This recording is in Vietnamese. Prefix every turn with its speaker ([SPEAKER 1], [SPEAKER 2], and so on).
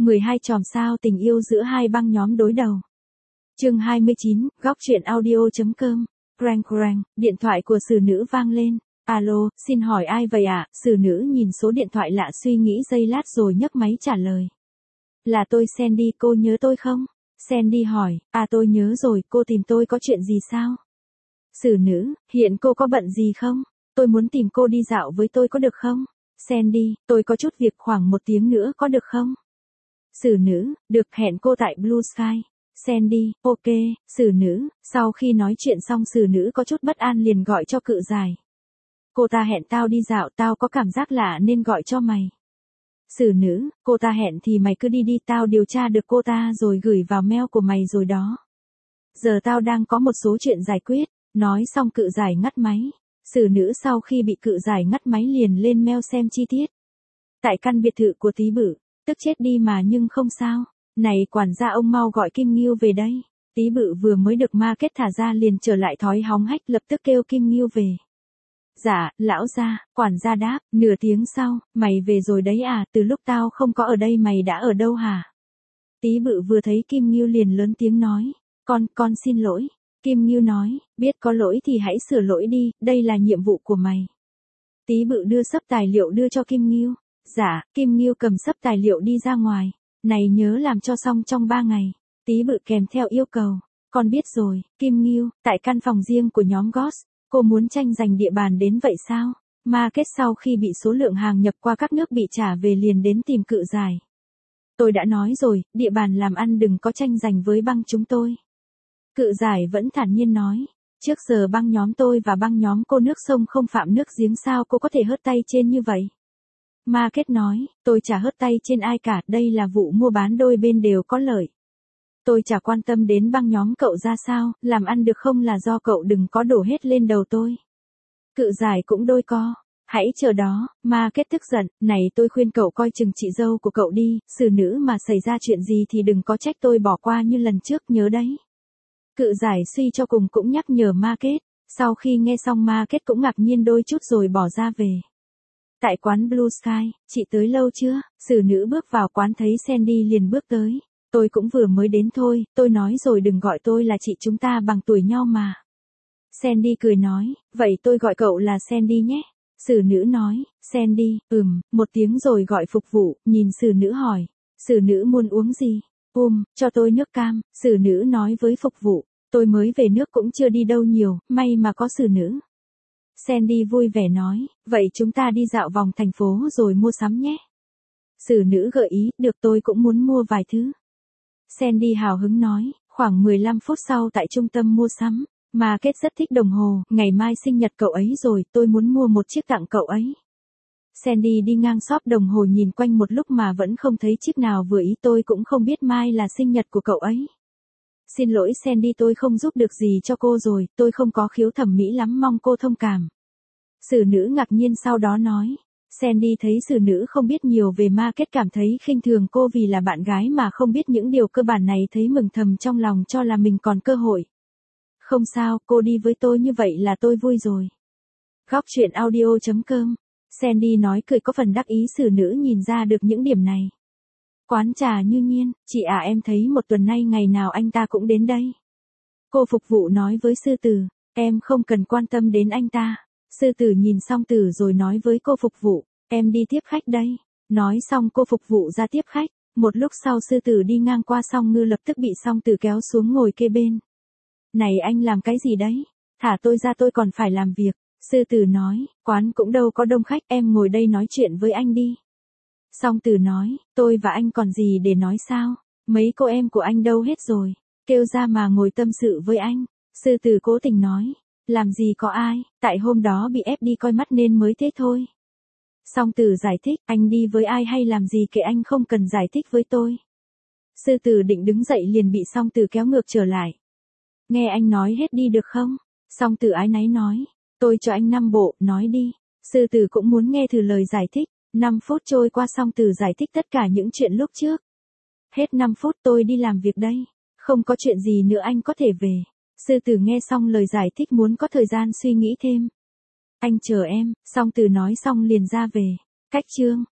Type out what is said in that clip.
[SPEAKER 1] 12 chòm sao tình yêu giữa hai băng nhóm đối đầu. Chương 29, góc truyện audio.com. Crang crang, điện thoại của xử nữ vang lên. Alo, xin hỏi ai vậy ạ? Xử nữ nhìn số điện thoại lạ suy nghĩ giây lát rồi nhấc máy trả lời. Là tôi Sandy, cô nhớ tôi không? Sandy hỏi, tôi nhớ rồi, cô tìm tôi có chuyện gì sao? Xử nữ, hiện cô có bận gì không? Tôi muốn tìm cô đi dạo với tôi có được không? Sandy, tôi có chút việc khoảng 1 tiếng nữa có được không? Xử nữ, được, hẹn cô tại Blue Sky. Sandy, ok. Xử nữ, sau khi nói chuyện xong xử nữ có chút bất an liền gọi cho cự giải. Cô ta hẹn tao đi dạo, tao có cảm giác lạ nên gọi cho mày. Xử nữ, cô ta hẹn thì mày cứ đi đi, tao điều tra được cô ta rồi gửi vào mail của mày rồi đó. Giờ tao đang có một số chuyện giải quyết. Nói xong cự giải ngắt máy. Xử nữ sau khi bị cự giải ngắt máy liền lên mail xem chi tiết. Tại căn biệt thự của Tí Bự, tức chết đi mà nhưng không sao. Này quản gia, ông mau gọi Kim Ngưu về đây. Tí Bự vừa mới được market thả ra liền trở lại thói hóng hách, lập tức kêu Kim Ngưu về. Dạ, lão gia, quản gia đáp. Nửa tiếng sau, mày về rồi đấy à? Từ lúc tao không có ở đây mày đã ở đâu hả? Tí Bự vừa thấy Kim Ngưu liền lớn tiếng nói. Con xin lỗi. Kim Ngưu nói, biết có lỗi thì hãy sửa lỗi đi, đây là nhiệm vụ của mày. Tí Bự đưa xấp tài liệu đưa cho Kim Ngưu. Dạ, Kim Ngưu cầm xấp tài liệu đi ra ngoài. Này nhớ làm cho xong trong 3 ngày. Tí Bự kèm theo yêu cầu. Con biết rồi, Kim Ngưu, tại căn phòng riêng của nhóm Ghost, cô muốn tranh giành địa bàn đến vậy sao? Market sau khi bị số lượng hàng nhập qua các nước bị trả về liền đến tìm cự giải. Tôi đã nói rồi, địa bàn làm ăn đừng có tranh giành với băng chúng tôi. Cự giải vẫn thản nhiên nói, trước giờ băng nhóm tôi và băng nhóm cô nước sông không phạm nước giếng, sao cô có thể hớt tay trên như vậy? Market nói, tôi chả hớt tay trên ai cả, đây là vụ mua bán đôi bên đều có lợi. Tôi chả quan tâm đến băng nhóm cậu ra sao, làm ăn được không là do cậu, đừng có đổ hết lên đầu tôi. Cự giải cũng đôi co. Hãy chờ đó. Market tức giận, này tôi khuyên cậu coi chừng chị dâu của cậu đi, xử nữ mà xảy ra chuyện gì thì đừng có trách tôi bỏ qua như lần trước, nhớ đấy. Cự giải suy cho cùng cũng nhắc nhở Market. Sau khi nghe xong Market cũng ngạc nhiên đôi chút rồi bỏ ra về. Tại quán Blue Sky, chị tới lâu chưa? Xử nữ bước vào quán thấy Sandy liền bước tới. Tôi cũng vừa mới đến thôi, tôi nói rồi đừng gọi tôi là chị, chúng ta bằng tuổi nhau mà. Sandy cười nói, vậy tôi gọi cậu là Sandy nhé. Xử nữ nói, Sandy, 1 tiếng rồi gọi phục vụ, nhìn xử nữ hỏi. Xử nữ muốn uống gì? Cho tôi nước cam. Xử nữ nói với phục vụ, tôi mới về nước cũng chưa đi đâu nhiều, may mà có xử nữ. Sandy vui vẻ nói, vậy chúng ta đi dạo vòng thành phố rồi mua sắm nhé. Xử nữ gợi ý, được, tôi cũng muốn mua vài thứ. Sandy hào hứng nói, khoảng 15 phút sau tại trung tâm mua sắm, Market rất thích đồng hồ, ngày mai sinh nhật cậu ấy rồi, tôi muốn mua một chiếc tặng cậu ấy. Sandy đi ngang shop đồng hồ nhìn quanh một lúc mà vẫn không thấy chiếc nào vừa ý, tôi cũng không biết mai là sinh nhật của cậu ấy. Xin lỗi Sandy, tôi không giúp được gì cho cô rồi, tôi không có khiếu thẩm mỹ lắm, mong cô thông cảm. Xử nữ ngạc nhiên sau đó nói. Sandy thấy xử nữ không biết nhiều về market, cảm thấy khinh thường cô vì là bạn gái mà không biết những điều cơ bản này, thấy mừng thầm trong lòng cho là mình còn cơ hội. Không sao, cô đi với tôi như vậy là tôi vui rồi. Góc truyện audio.com. Sandy nói cười có phần đắc ý, xử nữ nhìn ra được những điểm này. Quán trà Như Nhiên, chị em thấy 1 tuần nay ngày nào anh ta cũng đến đây. Cô phục vụ nói với sư tử, em không cần quan tâm đến anh ta. Sư tử nhìn song tử rồi nói với cô phục vụ, em đi tiếp khách đây. Nói xong cô phục vụ ra tiếp khách. Một lúc sau sư tử đi ngang qua Song Ngư lập tức bị song tử kéo xuống ngồi kê bên. Này anh làm cái gì đấy? Thả tôi ra, tôi còn phải làm việc. Sư tử nói, quán cũng đâu có đông khách, em ngồi đây nói chuyện với anh đi. Song tử nói, tôi và anh còn gì để nói sao? Mấy cô em của anh đâu hết rồi? Kêu ra mà ngồi tâm sự với anh. Sư tử cố tình nói, làm gì có ai, tại hôm đó bị ép đi coi mắt nên mới thế thôi. Song tử giải thích, anh đi với ai hay làm gì kệ anh, không cần giải thích với tôi. Sư tử định đứng dậy liền bị song tử kéo ngược trở lại. Nghe anh nói hết đi được không? Song tử áy náy nói, tôi cho anh 5 bộ, nói đi. Sư tử cũng muốn nghe thử lời giải thích. 5 phút trôi qua, song tử giải thích tất cả những chuyện lúc trước. Hết 5 phút tôi đi làm việc đây. Không có chuyện gì nữa, anh có thể về. Sư tử nghe xong lời giải thích muốn có thời gian suy nghĩ thêm. Anh chờ em, song tử nói xong liền ra về. Cách chương.